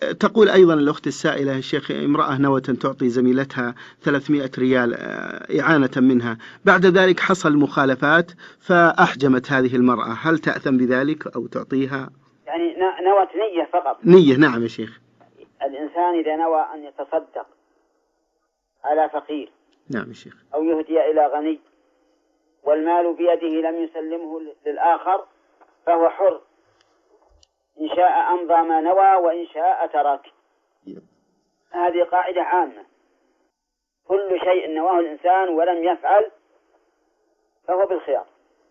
تقول أيضا الأخت السائلة يا شيخ، امرأة نوت أن تعطي زميلتها 300 ريال إعانة منها، بعد ذلك حصل مخالفات فأحجمت هذه المرأة، هل تأثم بذلك أو تعطيها؟ يعني نوت نية فقط. نية، نعم يا شيخ. الإنسان إذا نوى أن يتصدق على فقير، نعم يا شيخ، أو يهدي إلى غني والمال بيده لم يسلمه للآخر، فهو حر، إن شاء أمضى ما نوى وإن شاء ترك. هذه قاعدة عامة، كل شيء نواه الإنسان ولم يفعل فهو بالخيار.